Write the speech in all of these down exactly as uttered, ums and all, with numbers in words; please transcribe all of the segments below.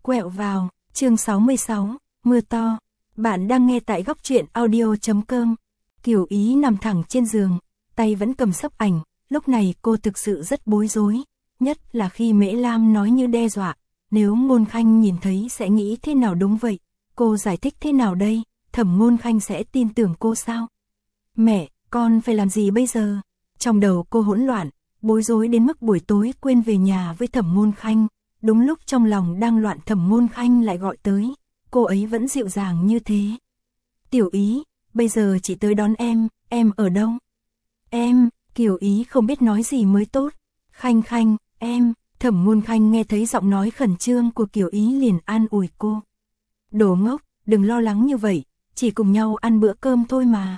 Quẹo vào, chương sáu mươi sáu, mưa to. Bạn đang nghe tại góc truyện audio chấm com. Kiều Ý nằm thẳng trên giường, tay vẫn cầm sấp ảnh, lúc này cô thực sự rất bối rối, nhất là khi Mễ Lam nói như đe dọa, nếu Ngôn Khanh nhìn thấy sẽ nghĩ thế nào đúng vậy, cô giải thích thế nào đây, Thẩm Ngôn Khanh sẽ tin tưởng cô sao? Mẹ, con phải làm gì bây giờ? Trong đầu cô hỗn loạn, bối rối đến mức buổi tối quên về nhà với Thẩm Ngôn Khanh, đúng lúc trong lòng đang loạn Thẩm Ngôn Khanh lại gọi tới, cô ấy vẫn dịu dàng như thế. Tiểu Ý, bây giờ chị tới đón em, em ở đâu? Em, Kiều Ý không biết nói gì mới tốt. Khanh Khanh, em, Thẩm Ngôn Khanh nghe thấy giọng nói khẩn trương của Kiều Ý liền an ủi cô. Đồ ngốc, đừng lo lắng như vậy, chỉ cùng nhau ăn bữa cơm thôi mà.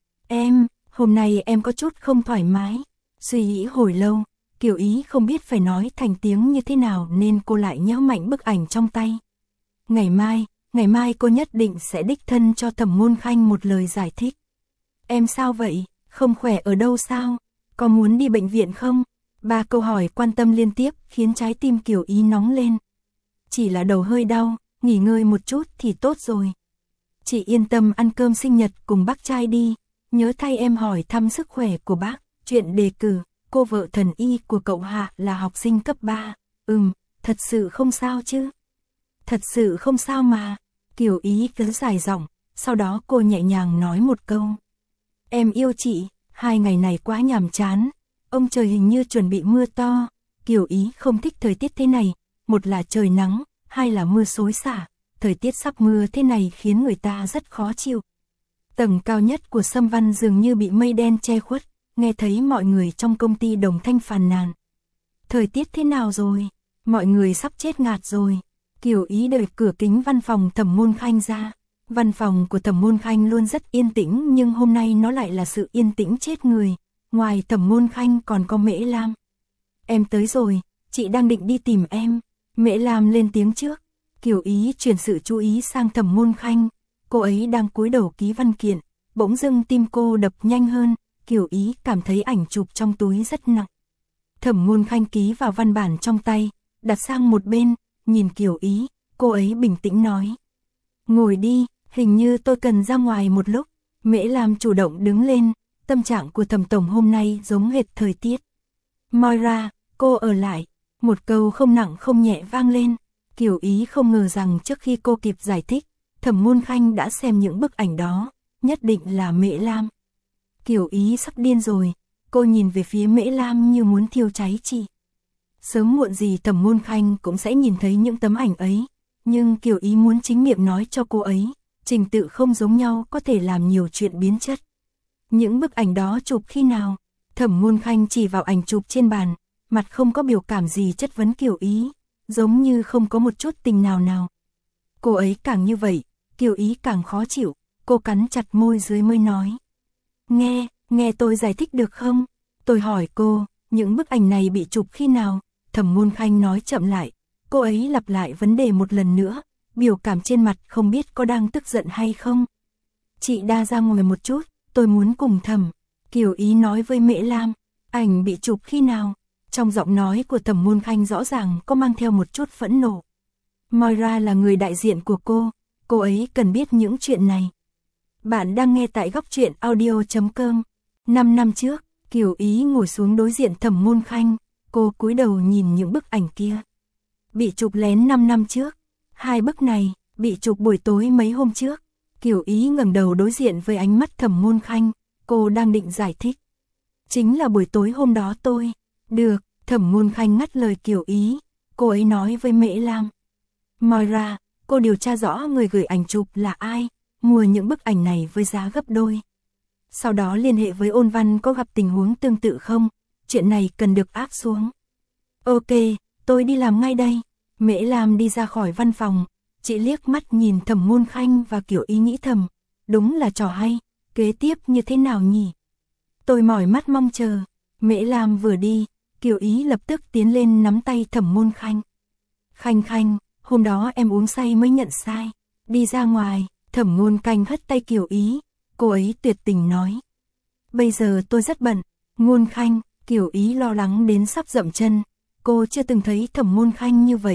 Em, hôm nay em có chút không thoải mái. Suy nghĩ hồi lâu, Kiều Ý không biết phải nói thành tiếng như thế nào nên cô lại nhéo mạnh bức ảnh trong tay. Ngày mai, ngày mai cô nhất định sẽ đích thân cho Thẩm Ngôn Khanh một lời giải thích. Em sao vậy, không khỏe ở đâu sao, có muốn đi bệnh viện không? Ba câu hỏi quan tâm liên tiếp khiến trái tim Kiều Ý nóng lên. Chỉ là đầu hơi đau, nghỉ ngơi một chút thì tốt rồi. Chị yên tâm ăn cơm sinh nhật cùng bác trai đi, nhớ thay em hỏi thăm sức khỏe của bác. Chuyện đề cử, cô vợ thần y của cậu Hạ là học sinh cấp ba. Ừm, thật sự không sao chứ? Thật sự không sao mà. Kiều Ý cứ dài giọng, sau đó cô nhẹ nhàng nói một câu. Em yêu chị, hai ngày này quá nhàm chán. Ông trời hình như chuẩn bị mưa to. Kiều Ý không thích thời tiết thế này, một là trời nắng, hai là mưa xối xả. Thời tiết sắp mưa thế này khiến người ta rất khó chịu. Tầng cao nhất của Sâm Văn dường như bị mây đen che khuất, nghe thấy mọi người trong công ty đồng thanh phàn nàn. Thời tiết thế nào rồi? Mọi người sắp chết ngạt rồi. Kiều Ý đẩy cửa kính văn phòng Thẩm Ngôn Khanh ra. Văn phòng của Thẩm Ngôn Khanh luôn rất yên tĩnh nhưng hôm nay nó lại là sự yên tĩnh chết người. Ngoài Thẩm Ngôn Khanh còn có Mễ Lam. Em tới rồi, chị đang định đi tìm em. Mễ Lam lên tiếng trước. Kiều Ý chuyển sự chú ý sang Thẩm Ngôn Khanh. Cô ấy đang cúi đầu ký văn kiện. Bỗng dưng tim cô đập nhanh hơn. Kiều Ý cảm thấy ảnh chụp trong túi rất nặng. Thẩm Ngôn Khanh ký vào văn bản trong tay, đặt sang một bên, nhìn Kiều Ý, cô ấy bình tĩnh nói. Ngồi đi, hình như tôi cần ra ngoài một lúc. Mễ Lam chủ động đứng lên, tâm trạng của Thẩm Tổng hôm nay giống hệt thời tiết. Moira, cô ở lại. Một câu không nặng không nhẹ vang lên. Kiều Ý không ngờ rằng trước khi cô kịp giải thích, Thẩm Ngôn Khanh đã xem những bức ảnh đó, nhất định là Mễ Lam. Kiều Ý sắp điên rồi, cô nhìn về phía Mễ Lam như muốn thiêu cháy chị. Sớm muộn gì Thẩm Ngôn Khanh cũng sẽ nhìn thấy những tấm ảnh ấy, nhưng Kiều Ý muốn chính miệng nói cho cô ấy, trình tự không giống nhau có thể làm nhiều chuyện biến chất. Những bức ảnh đó chụp khi nào? Thẩm Ngôn Khanh chỉ vào ảnh chụp trên bàn, mặt không có biểu cảm gì chất vấn Kiều Ý, giống như không có một chút tình nào nào. Cô ấy càng như vậy, Kiều Ý càng khó chịu, cô cắn chặt môi dưới mới nói. Nghe, nghe tôi giải thích được không? Tôi hỏi cô, những bức ảnh này bị chụp khi nào? Thẩm Ngôn Khanh nói chậm lại, cô ấy lặp lại vấn đề một lần nữa, biểu cảm trên mặt không biết có đang tức giận hay không. Chị đa ra ngồi một chút, tôi muốn cùng Thẩm. Kiều Ý nói với Mễ Lam, ảnh bị chụp khi nào? Trong giọng nói của Thẩm Ngôn Khanh rõ ràng có mang theo một chút phẫn nộ. Moira là người đại diện của cô, cô ấy cần biết những chuyện này. Bạn đang nghe tại góc truyện audio chấm com. Năm năm trước, Kiều Ý ngồi xuống đối diện Thẩm Ngôn Khanh, cô cúi đầu nhìn những bức ảnh kia. Bị chụp lén năm năm trước, hai bức này bị chụp buổi tối mấy hôm trước. Kiều Ý ngẩng đầu đối diện với ánh mắt Thẩm Ngôn Khanh, cô đang định giải thích. Chính là buổi tối hôm đó tôi. Được, Thẩm Ngôn Khanh ngắt lời Kiều Ý, cô ấy nói với Mễ Lam. Moira, cô điều tra rõ người gửi ảnh chụp là ai, mua những bức ảnh này với giá gấp đôi. Sau đó liên hệ với Ôn Văn có gặp tình huống tương tự không, chuyện này cần được áp xuống. Ok, tôi đi làm ngay đây. Mễ Lam đi ra khỏi văn phòng, chị liếc mắt nhìn Thẩm Ngôn Khanh và Kiều Ý nghĩ thầm, đúng là trò hay, kế tiếp như thế nào nhỉ? Tôi mỏi mắt mong chờ. Mễ Lam vừa đi, Kiều Ý lập tức tiến lên nắm tay Thẩm Ngôn Khanh. Khanh Khanh, hôm đó em uống say mới nhận sai. Đi ra ngoài, Thẩm Ngôn Khanh hất tay Kiều Ý, cô ấy tuyệt tình nói. Bây giờ tôi rất bận. Ngôn Khanh, Kiều Ý lo lắng đến sắp dậm chân. Cô chưa từng thấy Thẩm Ngôn Khanh như vậy,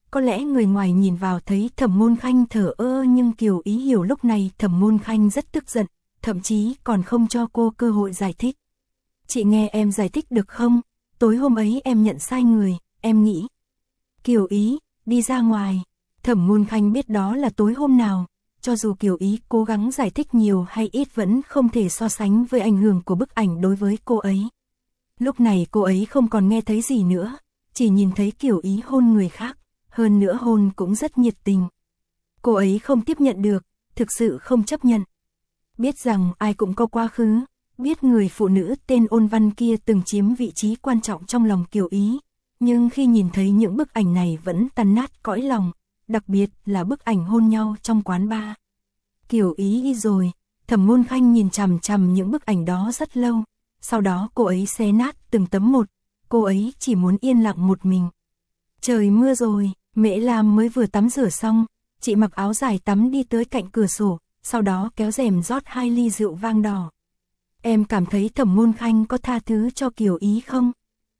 Có lẽ người ngoài nhìn vào thấy Thẩm Ngôn Khanh thờ ơ, nhưng Kiều Ý hiểu lúc này Thẩm Ngôn Khanh rất tức giận, thậm chí còn không cho cô cơ hội giải thích. Chị nghe em giải thích được không? Tối hôm ấy em nhận sai người, em nghĩ. Kiều Ý, đi ra ngoài. Thẩm Ngôn Khanh biết đó là tối hôm nào, cho dù Kiều Ý cố gắng giải thích nhiều hay ít vẫn không thể so sánh với ảnh hưởng của bức ảnh đối với cô ấy. Lúc này cô ấy không còn nghe thấy gì nữa, chỉ nhìn thấy Kiều Ý hôn người khác, hơn nữa hôn cũng rất nhiệt tình. Cô ấy không tiếp nhận được, thực sự không chấp nhận. Biết rằng ai cũng có quá khứ, biết người phụ nữ tên Ôn Văn kia từng chiếm vị trí quan trọng trong lòng Kiều Ý, nhưng khi nhìn thấy những bức ảnh này vẫn tan nát cõi lòng, đặc biệt là bức ảnh hôn nhau trong quán bar. Kiều Ý đi rồi, Thẩm Ngôn Khanh nhìn chằm chằm những bức ảnh đó rất lâu, sau đó cô ấy xé nát từng tấm một, cô ấy chỉ muốn yên lặng một mình. Trời mưa rồi, Mễ Lam mới vừa tắm rửa xong, chị mặc áo dài tắm đi tới cạnh cửa sổ, sau đó kéo rèm rót hai ly rượu vang đỏ. Em cảm thấy Thẩm Ngôn Khanh có tha thứ cho Kiều Ý không?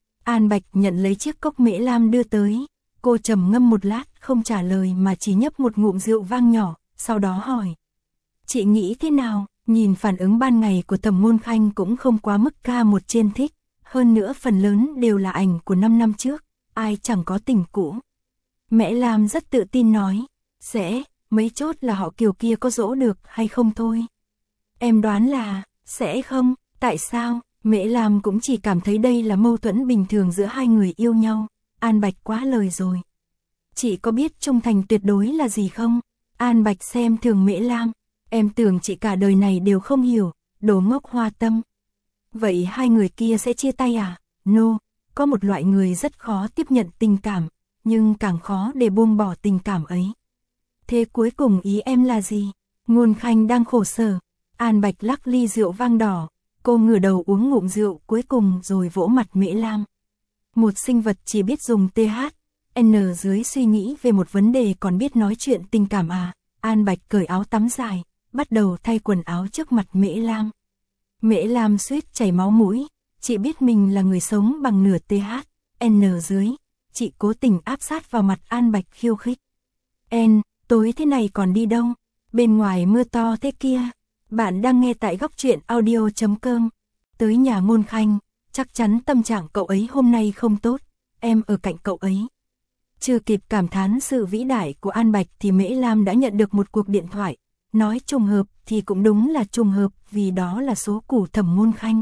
An Bạch nhận lấy chiếc cốc Mễ Lam đưa tới, cô trầm ngâm một lát không trả lời mà chỉ nhấp một ngụm rượu vang nhỏ, sau đó hỏi. Chị nghĩ thế nào? Nhìn phản ứng ban ngày của Thẩm Ngôn Khanh cũng không quá mức ca một trên thích, hơn nữa phần lớn đều là ảnh của năm năm trước, ai chẳng có tình cũ. Mễ Lam rất tự tin nói, sẽ, mấy chốt là họ Kiều kia có dỗ được hay không thôi. Em đoán là, sẽ không, tại sao? Mễ Lam cũng chỉ cảm thấy đây là mâu thuẫn bình thường giữa hai người yêu nhau. An Bạch quá lời rồi. Chị có biết trung thành tuyệt đối là gì không? An Bạch xem thường Mễ Lam. Em tưởng chị cả đời này đều không hiểu, đồ ngốc hoa tâm. Vậy hai người kia sẽ chia tay à? No, có một loại người rất khó tiếp nhận tình cảm, nhưng càng khó để buông bỏ tình cảm ấy. Thế cuối cùng ý em là gì? Ngôn Khanh đang khổ sở. An Bạch lắc ly rượu vang đỏ, cô ngửa đầu uống ngụm rượu cuối cùng rồi vỗ mặt Mễ Lam. Một sinh vật chỉ biết dùng tê hát, en dưới suy nghĩ về một vấn đề còn biết nói chuyện tình cảm à? An Bạch cởi áo tắm dài, bắt đầu thay quần áo trước mặt Mễ Lam. Mễ Lam suýt chảy máu mũi, chị biết mình là người sống bằng nửa tê hát, en dưới, chị cố tình áp sát vào mặt An Bạch khiêu khích. En, tối thế này còn đi đâu? Bên ngoài mưa to thế kia. Bạn đang nghe tại góc truyện audio chấm com. Tới nhà Ngôn Khanh, chắc chắn tâm trạng cậu ấy hôm nay không tốt, em ở cạnh cậu ấy. Chưa kịp cảm thán sự vĩ đại của An Bạch thì Mễ Lam đã nhận được một cuộc điện thoại. Nói trùng hợp thì cũng đúng là trùng hợp vì đó là số của Thẩm Ngôn Khanh.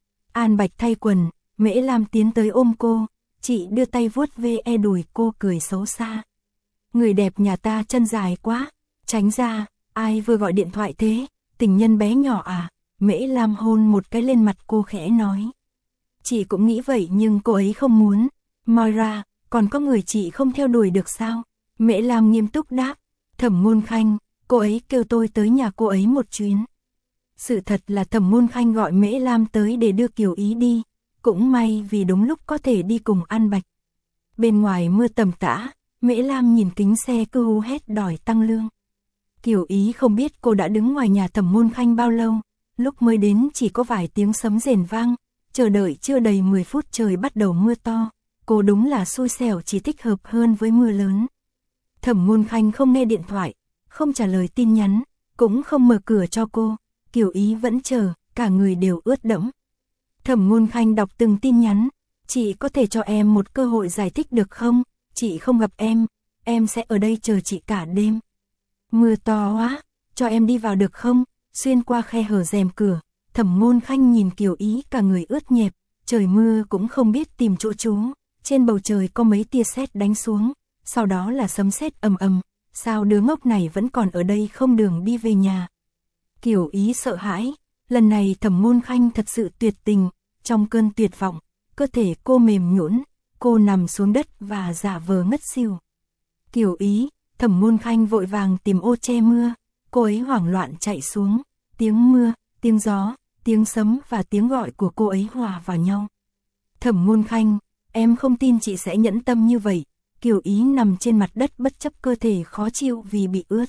An Bạch thay quần, Mễ Lam tiến tới ôm cô, chị đưa tay vuốt ve e đùi cô cười xấu xa. Người đẹp nhà ta chân dài quá, tránh ra, ai vừa gọi điện thoại thế, tình nhân bé nhỏ à? Mễ Lam hôn một cái lên mặt cô khẽ nói. Chị cũng nghĩ vậy nhưng cô ấy không muốn. Moira, còn có người chị không theo đuổi được sao? Mễ Lam nghiêm túc đáp. Thẩm Ngôn Khanh, cô ấy kêu tôi tới nhà cô ấy một chuyến. Sự thật là Thẩm Ngôn Khanh gọi Mễ Lam tới để đưa Kiều Ý đi. Cũng may vì đúng lúc có thể đi cùng An Bạch. Bên ngoài mưa tầm tã, Mễ Lam nhìn kính xe cứ hú hét đòi tăng lương. Kiều Ý không biết cô đã đứng ngoài nhà Thẩm Ngôn Khanh bao lâu. Lúc mới đến chỉ có vài tiếng sấm rền vang. Chờ đợi chưa đầy mười phút trời bắt đầu mưa to. Cô đúng là xui xẻo, chỉ thích hợp hơn với mưa lớn. Thẩm Ngôn Khanh không nghe điện thoại, không trả lời tin nhắn, cũng không mở cửa cho cô. Kiều Ý vẫn chờ, cả người đều ướt đẫm. Thẩm Ngôn Khanh đọc từng tin nhắn. Chị có thể cho em một cơ hội giải thích được không? Chị không gặp em, em sẽ ở đây chờ chị cả đêm. Mưa to quá, cho em đi vào được không? Xuyên qua khe hở rèm cửa, Thẩm Ngôn Khanh nhìn Kiều Ý cả người ướt nhẹp, trời mưa cũng không biết tìm chỗ trú, trên bầu trời có mấy tia sét đánh xuống, sau đó là sấm sét ầm ầm, sao đứa ngốc này vẫn còn ở đây không đường đi về nhà. Kiều Ý sợ hãi, lần này Thẩm Ngôn Khanh thật sự tuyệt tình, trong cơn tuyệt vọng, cơ thể cô mềm nhũn, cô nằm xuống đất và giả vờ ngất xỉu. Kiều Ý, Thẩm Ngôn Khanh vội vàng tìm ô che mưa, cô ấy hoảng loạn chạy xuống, tiếng mưa, tiếng gió, tiếng sấm và tiếng gọi của cô ấy hòa vào nhau. Thẩm Ngôn Khanh, em không tin chị sẽ nhẫn tâm như vậy. Kiều Ý nằm trên mặt đất bất chấp cơ thể khó chịu vì bị ướt.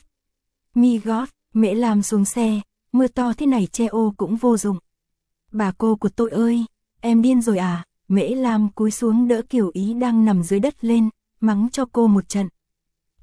Mi gót, Mễ Lam xuống xe, mưa to thế này che ô cũng vô dụng. Bà cô của tôi ơi, em điên rồi à? Mễ Lam cúi xuống đỡ Kiều Ý đang nằm dưới đất lên, mắng cho cô một trận,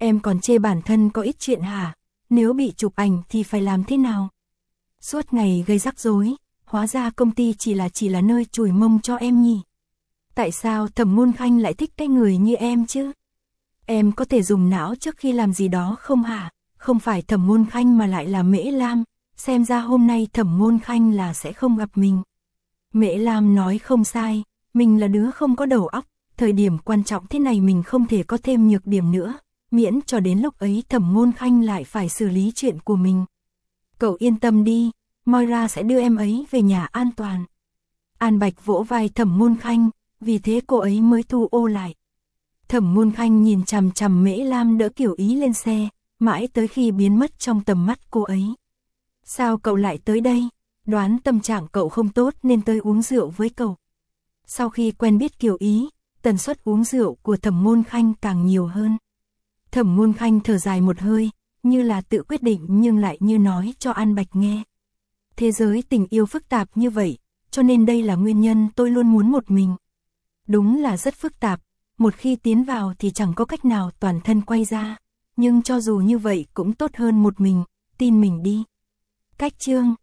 Em còn chê bản thân có ít chuyện hả? Nếu bị chụp ảnh thì phải làm thế nào? Suốt ngày gây rắc rối, hóa ra công ty chỉ là chỉ là nơi chùi mông cho em nhỉ? Tại sao Thẩm Ngôn Khanh lại thích cái người như em chứ? Em có thể dùng não trước khi làm gì đó không hả? Không phải Thẩm Ngôn Khanh mà lại là Mễ Lam, xem ra hôm nay Thẩm Ngôn Khanh là sẽ không gặp mình. Mễ Lam nói không sai, mình là đứa không có đầu óc, thời điểm quan trọng thế này mình không thể có thêm nhược điểm nữa, miễn cho đến lúc ấy Thẩm Ngôn Khanh lại phải xử lý chuyện của mình. Cậu yên tâm đi, Moira sẽ đưa em ấy về nhà an toàn. An Bạch vỗ vai Thẩm Ngôn Khanh, vì thế cô ấy mới thu ô lại. Thẩm Ngôn Khanh nhìn chằm chằm Mễ Lam đỡ Kiều Ý lên xe, mãi tới khi biến mất trong tầm mắt cô ấy. Sao cậu lại tới đây? Đoán tâm trạng cậu không tốt nên tới uống rượu với cậu. Sau khi quen biết Kiều Ý, tần suất uống rượu của Thẩm Ngôn Khanh càng nhiều hơn. Thẩm Ngôn Khanh thở dài một hơi, như là tự quyết định nhưng lại như nói cho An Bạch nghe. Thế giới tình yêu phức tạp như vậy, cho nên đây là nguyên nhân tôi luôn muốn một mình. Đúng là rất phức tạp, một khi tiến vào thì chẳng có cách nào toàn thân quay ra, nhưng cho dù như vậy cũng tốt hơn một mình, tin mình đi. Cách chương